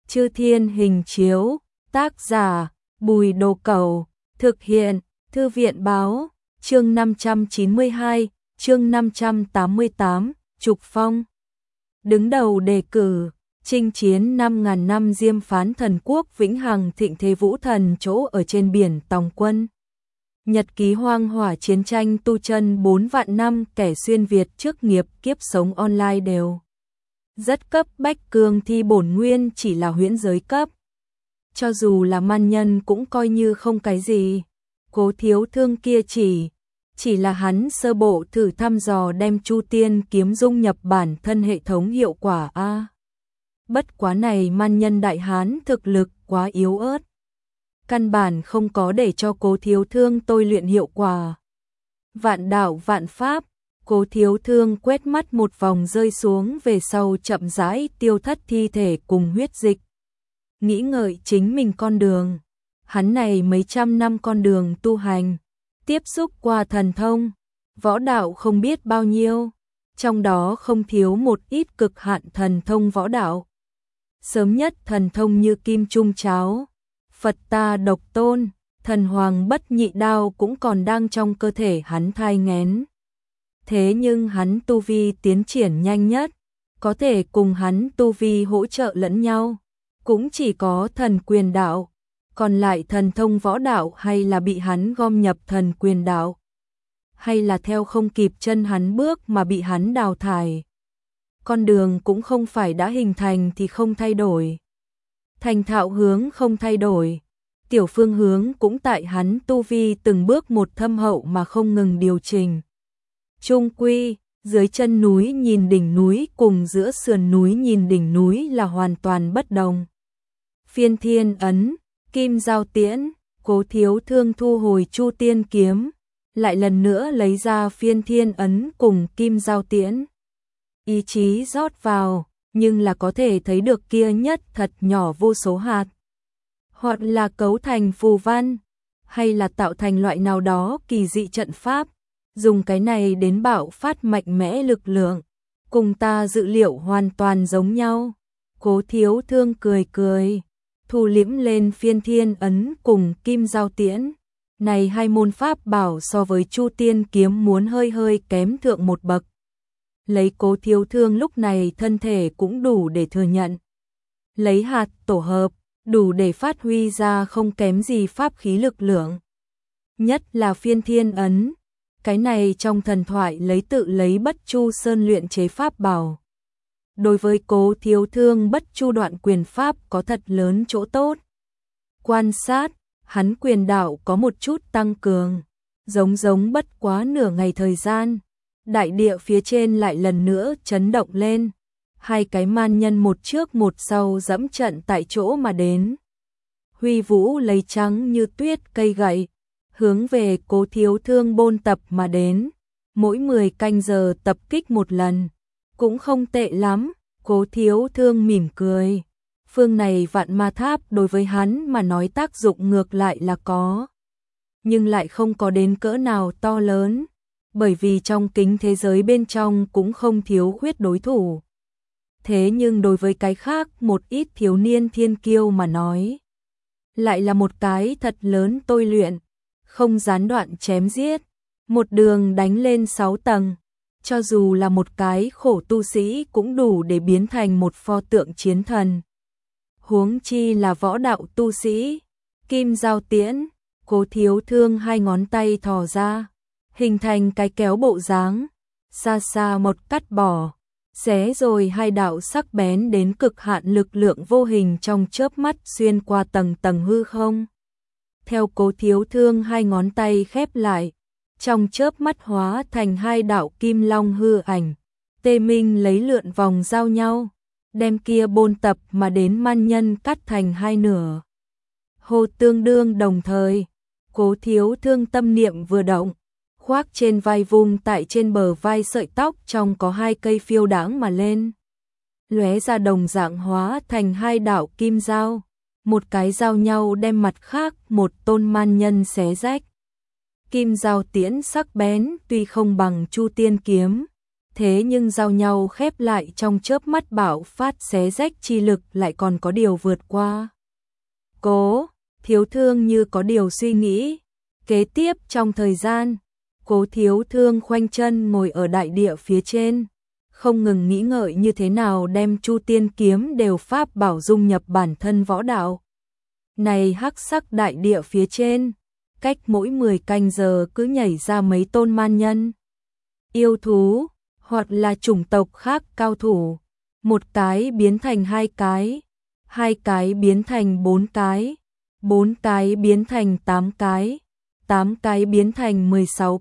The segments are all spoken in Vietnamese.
Chư Thiên Hình Chiếu, tác giả, Bùi Đồ Cẩu, thực hiện, Thư viện Báo, chương 592, chương 588, Trục Phong. Đứng đầu đề cử, chinh chiến 5.000 năm diêm phán thần quốc vĩnh hằng thịnh thế vũ thần chỗ ở trên biển Tòng Quân. Nhật ký hoang hỏa chiến tranh tu chân 4 vạn năm kẻ xuyên Việt trước nghiệp kiếp sống online đều. Rất cấp bách cường thi bổn nguyên chỉ là huyễn giới cấp. Cho dù là man nhân cũng coi như không cái gì. Cố Thiếu Thương kia chỉ là hắn sơ bộ thử thăm dò đem Chu Tiên kiếm dung nhập bản thân hệ thống hiệu quả a. Bất quá này man nhân đại hán thực lực quá yếu ớt. Căn bản không có để cho Cố Thiếu Thương tôi luyện hiệu quả. Vạn đạo vạn pháp, Cố Thiếu Thương quét mắt một vòng rơi xuống về sau chậm rãi tiêu thất thi thể cùng huyết dịch. Nghĩ ngợi chính mình con đường. Hắn này mấy trăm năm con đường tu hành, tiếp xúc qua thần thông, võ đạo không biết bao nhiêu, trong đó không thiếu một ít cực hạn thần thông võ đạo. Sớm nhất thần thông như Kim Trung Cháo, Phật Ta Độc Tôn, Thần Hoàng Bất Nhị Đao cũng còn đang trong cơ thể hắn thai nghén. Thế nhưng hắn tu vi tiến triển nhanh nhất, có thể cùng hắn tu vi hỗ trợ lẫn nhau, cũng chỉ có thần quyền đạo, còn lại thần thông võ đạo hay là bị hắn gom nhập thần quyền đạo, hay là theo không kịp chân hắn bước mà bị hắn đào thải. Con đường cũng không phải đã hình thành thì không thay đổi. Thành thạo hướng không thay đổi, tiểu phương hướng cũng tại hắn tu vi từng bước một thâm hậu mà không ngừng điều chỉnh. Trung quy, dưới chân núi nhìn đỉnh núi cùng giữa sườn núi nhìn đỉnh núi là hoàn toàn bất đồng. Phiên Thiên Ấn, Kim Giao Tiễn, Cố Thiếu Thương thu hồi Chu Tiên kiếm, lại lần nữa lấy ra Phiên Thiên Ấn cùng Kim Giao Tiễn. Ý chí rót vào, nhưng là có thể thấy được kia nhất thật nhỏ vô số hạt. Hoặc là cấu thành phù văn, hay là tạo thành loại nào đó kỳ dị trận pháp, dùng cái này đến bạo phát mạnh mẽ lực lượng, cùng ta dự liệu hoàn toàn giống nhau. Cố Thiếu Thương cười cười, thu liễm lên Phiên Thiên Ấn cùng Kim Giao Tiễn. Này hai môn pháp bảo so với Chu Tiên kiếm muốn hơi kém thượng một bậc. Lấy Cố Thiếu Thương lúc này thân thể cũng đủ để thừa nhận. Lấy hạt tổ hợp, đủ để phát huy ra không kém gì pháp khí lực lượng. Nhất là Phiên Thiên Ấn, cái này trong thần thoại lấy Bất Chu Sơn luyện chế pháp bảo. Đối với Cố Thiếu Thương Bất Chu đoạn quyền pháp có thật lớn chỗ tốt. Quan sát, hắn quyền đạo có một chút tăng cường, giống bất quá nửa ngày thời gian. Đại địa phía trên lại lần nữa chấn động lên, hai cái man nhân một trước một sau dẫm trận tại chỗ mà đến. Huy Vũ lấy trắng như tuyết cây gậy, hướng về Cố Thiếu Thương bôn tập mà đến, mỗi 10 canh giờ tập kích một lần, cũng không tệ lắm. Cố Thiếu Thương mỉm cười, phương này vạn ma tháp đối với hắn mà nói tác dụng ngược lại là có, nhưng lại không có đến cỡ nào to lớn. Bởi vì trong kính thế giới bên trong cũng không thiếu khuyết đối thủ. Thế nhưng đối với cái khác một ít thiếu niên thiên kiêu mà nói, lại là một cái thật lớn tôi luyện, không gián đoạn chém giết, một đường đánh lên 6 tầng. Cho dù là một cái khổ tu sĩ cũng đủ để biến thành một pho tượng chiến thần. Huống chi là võ đạo tu sĩ. Kim Giao Tiễn, Cố Thiếu Thương hai ngón tay thò ra, hình thành cái kéo bộ dáng, xa xa một cắt bỏ, xé rồi hai đạo sắc bén đến cực hạn lực lượng vô hình trong chớp mắt xuyên qua tầng hư không. Theo Cố Thiếu Thương hai ngón tay khép lại, trong chớp mắt hóa thành hai đạo kim long hư ảnh, tê minh lấy lượn vòng giao nhau, đem kia bôn tập mà đến man nhân cắt thành hai nửa. Hô tương đương đồng thời, Cố Thiếu Thương tâm niệm vừa động, khoác trên vai vùng tại trên bờ vai sợi tóc trong có hai cây phiêu đãng mà lên. Lóe ra đồng dạng hóa thành hai đạo kim dao, một cái giao nhau đem mặt khác một tôn man nhân xé rách. Kim Giao Tiễn sắc bén tuy không bằng Chu Tiên kiếm, Thế nhưng giao nhau khép lại trong chớp mắt bạo phát xé rách chi lực lại còn có điều vượt qua. Cố Thiếu Thương như có điều suy nghĩ. Kế tiếp trong thời gian, Cố Thiếu Thương khoanh chân ngồi ở đại địa phía trên, không ngừng nghĩ ngợi như thế nào đem Chu Tiên kiếm đều pháp bảo dung nhập bản thân võ đạo. Này hắc sắc đại địa phía trên, cách mỗi 10 canh giờ cứ nhảy ra mấy tôn man nhân, yêu thú, hoặc là chủng tộc khác cao thủ, một cái biến thành hai cái biến thành bốn cái biến thành 8 cái biến thành 16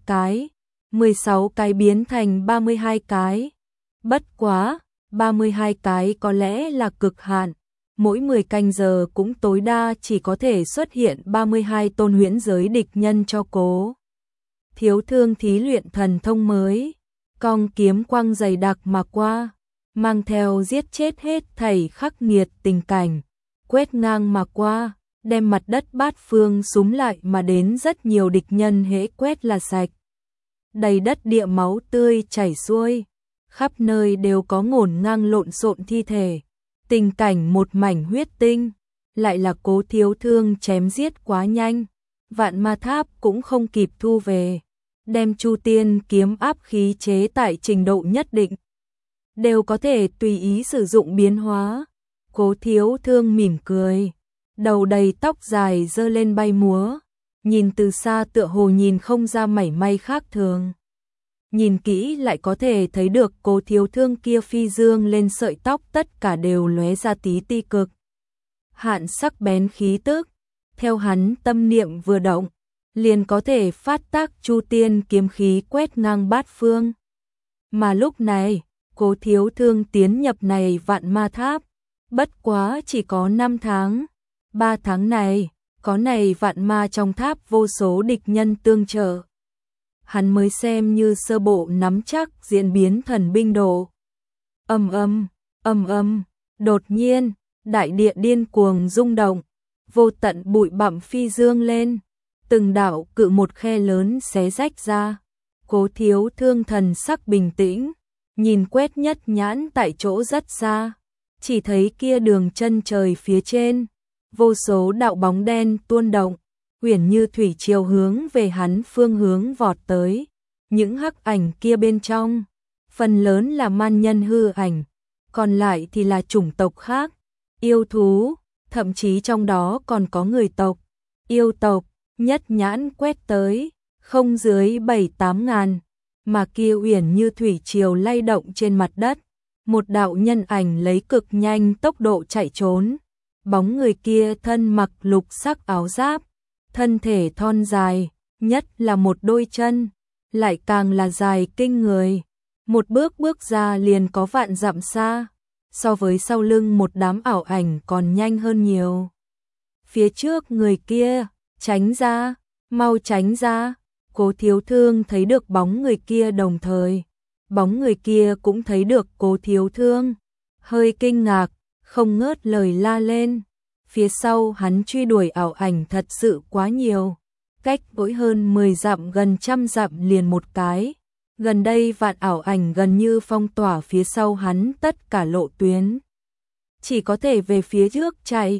cái biến thành 32 cái. Bất quá, 32 cái có lẽ là cực hạn, mỗi 10 canh giờ cũng tối đa chỉ có thể xuất hiện 32 tôn huyễn giới địch nhân cho Cố Thiếu Thương thí luyện thần thông mới. Cong kiếm quang dày đặc mà qua, mang theo giết chết hết thảy khắc nghiệt tình cảnh, quét ngang mà qua, đem mặt đất bát phương súm lại mà đến rất nhiều địch nhân hễ quét là sạch. Đầy đất địa máu tươi chảy xuôi, khắp nơi đều có ngổn ngang lộn xộn thi thể, tình cảnh một mảnh huyết tinh, lại là Cố Thiếu Thương chém giết quá nhanh, Vạn Ma Tháp cũng không kịp thu về, đem Chu Tiên kiếm áp khí chế tại trình độ nhất định, đều có thể tùy ý sử dụng biến hóa. Cố Thiếu Thương mỉm cười, đầu đầy tóc dài giơ lên bay múa, nhìn từ xa tựa hồ nhìn không ra mảy may khác thường. Nhìn kỹ lại có thể thấy được Cố Thiếu Thương kia phi dương lên sợi tóc tất cả đều lóe ra tí ti cực hạn sắc bén khí tức, theo hắn tâm niệm vừa động, liền có thể phát tác Chu Tiên kiếm khí quét ngang bát phương. Mà lúc này, Cố Thiếu Thương tiến nhập này Vạn Ma Tháp, bất quá chỉ có 5 tháng. 3 tháng này, có này Vạn Ma trong tháp vô số địch nhân tương trợ, hắn mới xem như sơ bộ nắm chắc diễn biến thần binh độ. Đột nhiên, đại địa điên cuồng rung động, vô tận bụi bặm phi dương lên, từng đạo cự một khe lớn xé rách ra. Cố Thiếu Thương thần sắc bình tĩnh, nhìn quét nhất nhãn tại chỗ rất xa, chỉ thấy kia đường chân trời phía trên, vô số đạo bóng đen tuôn động, uyển như thủy triều hướng về hắn phương hướng vọt tới. Những hắc ảnh kia bên trong, phần lớn là man nhân hư ảnh, còn lại thì là chủng tộc khác, yêu thú, thậm chí trong đó còn có người tộc, yêu tộc. Nhất nhãn quét tới, không dưới 7-8 ngàn, mà kia uyển như thủy triều lay động trên mặt đất, một đạo nhân ảnh lấy cực nhanh tốc độ chạy trốn. Bóng người kia thân mặc lục sắc áo giáp, thân thể thon dài, nhất là một đôi chân, lại càng là dài kinh người, một bước bước ra liền có vạn dặm xa, so với sau lưng một đám ảo ảnh còn nhanh hơn nhiều. Phía trước người kia, tránh ra, mau tránh ra. Cố Thiếu Thương thấy được bóng người kia đồng thời, bóng người kia cũng thấy được Cố Thiếu Thương, hơi kinh ngạc, không ngớt lời la lên. Phía sau hắn truy đuổi ảo ảnh thật sự quá nhiều, cách mỗi hơn 10 dặm gần trăm dặm liền một cái. Gần đây vạn ảo ảnh gần như phong tỏa phía sau hắn tất cả lộ tuyến, chỉ có thể về phía trước chạy.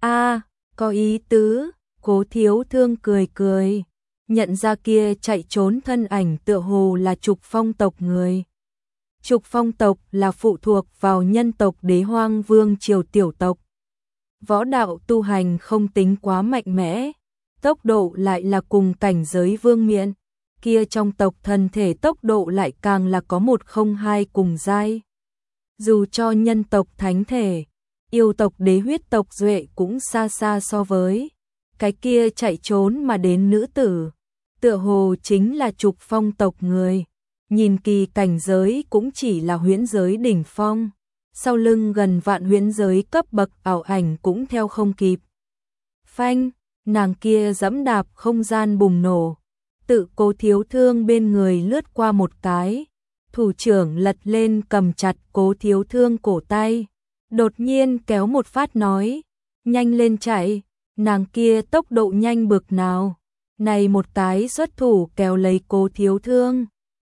Có ý tứ. Cố Thiếu Thương cười cười, nhận ra kia chạy trốn thân ảnh tựa hồ là Trục Phong tộc người. Trục Phong tộc là phụ thuộc vào nhân tộc Đế Hoang Vương triều tiểu tộc. Võ đạo tu hành không tính quá mạnh mẽ, tốc độ lại là cùng cảnh giới vương miện, kia trong tộc thân thể tốc độ lại càng là có 102 cùng giai. Dù cho nhân tộc thánh thể, yêu tộc đế huyết tộc duệ cũng xa xa so với. Cái kia chạy trốn mà đến nữ tử, tựa hồ chính là Trục Phong tộc người, nhìn kỳ cảnh giới cũng chỉ là huyễn giới đỉnh phong, sau lưng gần vạn huyễn giới cấp bậc ảo ảnh cũng theo không kịp. Phanh, nàng kia giẫm đạp không gian bùng nổ, tự Cố Thiếu Thương bên người lướt qua một cái, thủ trưởng lật lên cầm chặt Cố Thiếu Thương cổ tay, đột nhiên kéo một phát nói, nhanh lên chạy. Nàng kia tốc độ nhanh bực nào, này một cái xuất thủ kéo lấy Cố Thiếu Thương,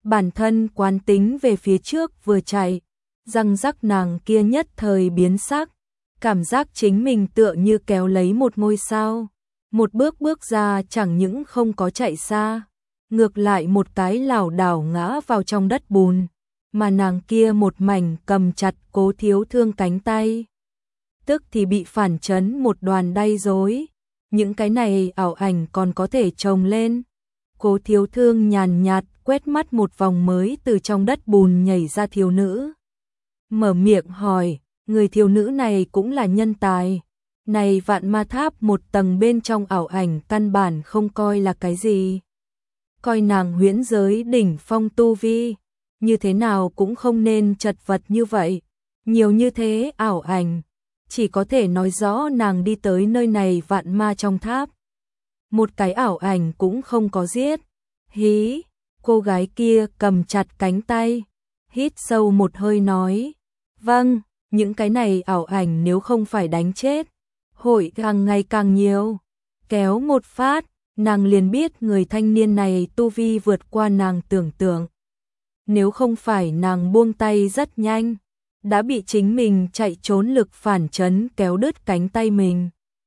Bản thân quán tính về phía trước vừa chạy, răng rắc nàng kia nhất thời biến sắc, cảm giác chính mình tựa như kéo lấy một ngôi sao. Một bước bước ra chẳng những không có chạy xa, ngược lại một cái lảo đảo ngã vào trong đất bùn, mà nàng kia một mảnh cầm chặt Cố Thiếu Thương cánh tay. Tức thì bị phản chấn một đoàn đay rối, những cái này ảo ảnh còn có thể chồng lên. Cố Thiếu Thương nhàn nhạt quét mắt một vòng mới từ trong đất bùn nhảy ra thiếu nữ. Mở miệng hỏi, người thiếu nữ này cũng là nhân tài. Này Vạn Ma Tháp một tầng bên trong ảo ảnh căn bản không coi là cái gì. Coi nàng huyễn giới đỉnh phong tu vi, như thế nào cũng không nên chật vật như vậy. Nhiều như thế ảo ảnh, chỉ có thể nói rõ nàng đi tới nơi này vạn ma trong tháp. Một cái ảo ảnh cũng không có giết. Hí, cô gái kia cầm chặt cánh tay, hít sâu một hơi nói. Vâng, những cái này ảo ảnh nếu không phải đánh chết, hội càng ngày càng nhiều. Kéo một phát, nàng liền biết người thanh niên này tu vi vượt qua nàng tưởng tượng. Nếu không phải nàng buông tay rất nhanh, đã bị chính mình chạy trốn lực phản chấn kéo đứt cánh tay mình.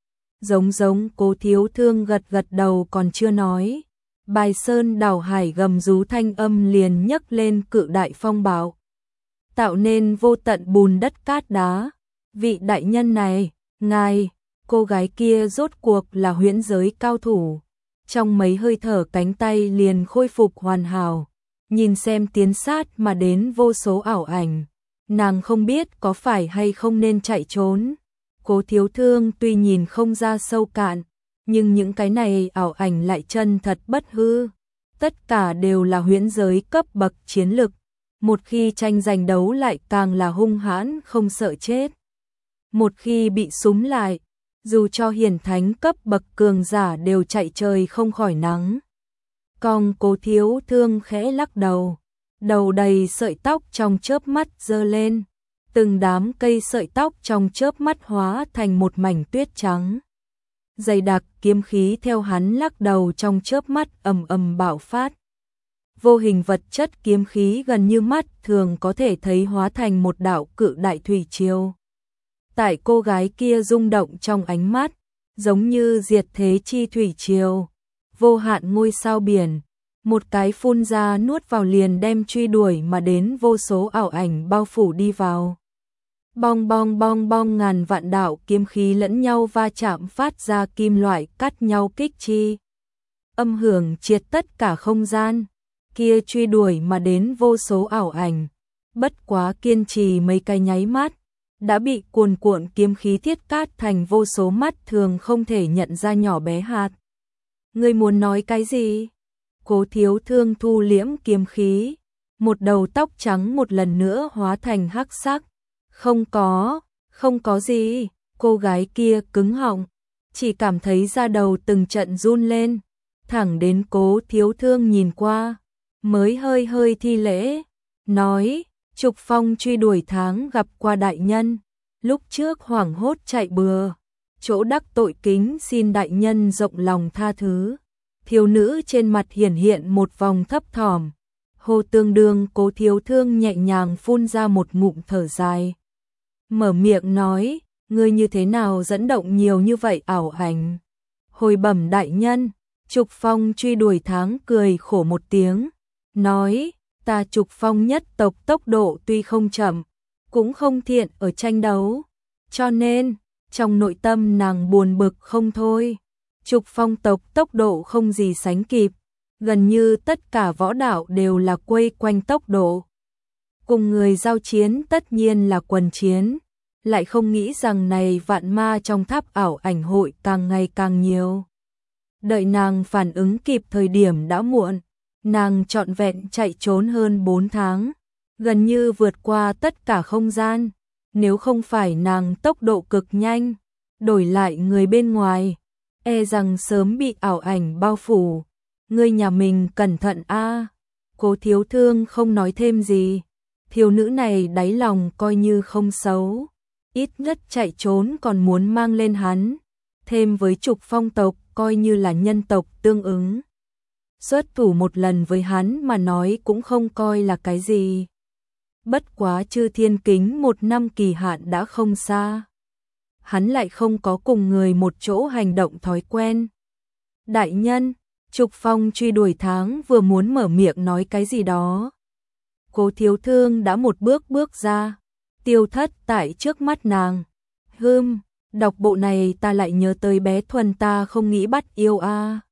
Giống Cố Thiếu Thương gật gật đầu còn chưa nói. Bài sơn đảo hải gầm rú thanh âm liền nhấc lên cự đại phong bạo, tạo nên vô tận bùn đất cát đá. Vị đại nhân này, ngài, cô gái kia rốt cuộc là huyễn giới cao thủ. Trong mấy hơi thở cánh tay liền khôi phục hoàn hảo, nhìn xem tiến sát mà đến vô số ảo ảnh. Nàng không biết có phải hay không nên chạy trốn. Cố Thiếu Thương tuy nhìn không ra sâu cạn, nhưng những cái này ảo ảnh lại chân thật bất hư. Tất cả đều là huyễn giới cấp bậc chiến lực. Một khi tranh giành đấu lại càng là hung hãn không sợ chết. Một khi bị súm lại, dù cho hiển thánh cấp bậc cường giả đều chạy trời không khỏi nắng. Còn Cố Thiếu Thương khẽ lắc đầu, đầu đầy sợi tóc trong chớp mắt giơ lên, từng đám cây sợi tóc trong chớp mắt hóa thành một mảnh tuyết trắng. Dày đặc kiếm khí theo hắn lắc đầu trong chớp mắt ầm ầm bạo phát. Vô hình vật chất kiếm khí gần như mắt thường có thể thấy hóa thành một đạo cự đại thủy triều. Tại cô gái kia rung động trong ánh mắt, giống như diệt thế chi thủy triều, vô hạn ngôi sao biển, một cái phun ra nuốt vào liền đem truy đuổi mà đến vô số ảo ảnh bao phủ đi vào. Bong bong bong bong ngàn vạn đạo kiếm khí lẫn nhau va chạm phát ra kim loại cắt nhau kích chi. Âm hưởng triệt tất cả không gian, kia truy đuổi mà đến vô số ảo ảnh, bất quá kiên trì mấy cái nháy mắt, đã bị cuồn cuộn kiếm khí thiết cát thành vô số mắt thường không thể nhận ra nhỏ bé hạt. Ngươi muốn nói cái gì? Cố Thiếu Thương thu liễm kiếm khí, một đầu tóc trắng một lần nữa hóa thành hắc sắc. Không có gì, cô gái kia cứng họng, chỉ cảm thấy da đầu từng trận run lên, thẳng đến Cố Thiếu Thương nhìn qua, mới hơi hơi thi lễ, nói, Trục Phong truy đuổi tháng gặp qua đại nhân, lúc trước hoảng hốt chạy bừa, chỗ đắc tội kính xin đại nhân rộng lòng tha thứ. Thiếu nữ trên mặt hiển hiện một vòng thấp thỏm, hồ tương đương. Cố Thiếu Thương nhẹ nhàng phun ra một ngụm thở dài, mở miệng nói, ngươi như thế nào dẫn động nhiều như vậy ảo ảnh? Hồi bẩm đại nhân. Trục Phong truy đuổi tháng cười khổ một tiếng, nói, ta Trục Phong nhất tộc tốc độ tuy không chậm, cũng không thiện ở tranh đấu, cho nên, trong nội tâm nàng buồn bực không thôi. Trục Phong tộc tốc độ không gì sánh kịp, gần như tất cả võ đạo đều là quây quanh tốc độ. Cùng người giao chiến tất nhiên là quần chiến, lại không nghĩ rằng này vạn ma trong tháp ảo ảnh hội càng ngày càng nhiều. Đợi nàng phản ứng kịp thời điểm đã muộn, nàng trọn vẹn chạy trốn hơn 4 tháng, gần như vượt qua tất cả không gian, nếu không phải nàng tốc độ cực nhanh, đổi lại người bên ngoài, e rằng sớm bị ảo ảnh bao phủ. Ngươi nhà mình cẩn thận a. Cố Thiếu Thương không nói thêm gì, thiếu nữ này đáy lòng coi như không xấu, ít nhất chạy trốn còn muốn mang lên hắn, thêm với Trục Phong tộc coi như là nhân tộc tương ứng. xuất thủ một lần với hắn mà nói cũng không coi là cái gì. Bất quá Chư Thiên Kính 1 năm kỳ hạn đã không xa. Hắn lại không có cùng người một chỗ hành động thói quen. Đại nhân, Trục Phong truy đuổi tháng vừa muốn mở miệng nói cái gì đó. Cố Thiếu Thương đã một bước bước ra, tiêu thất tại trước mắt nàng. Đọc bộ này ta lại nhớ tới bé Thuần ta không nghĩ bắt yêu a.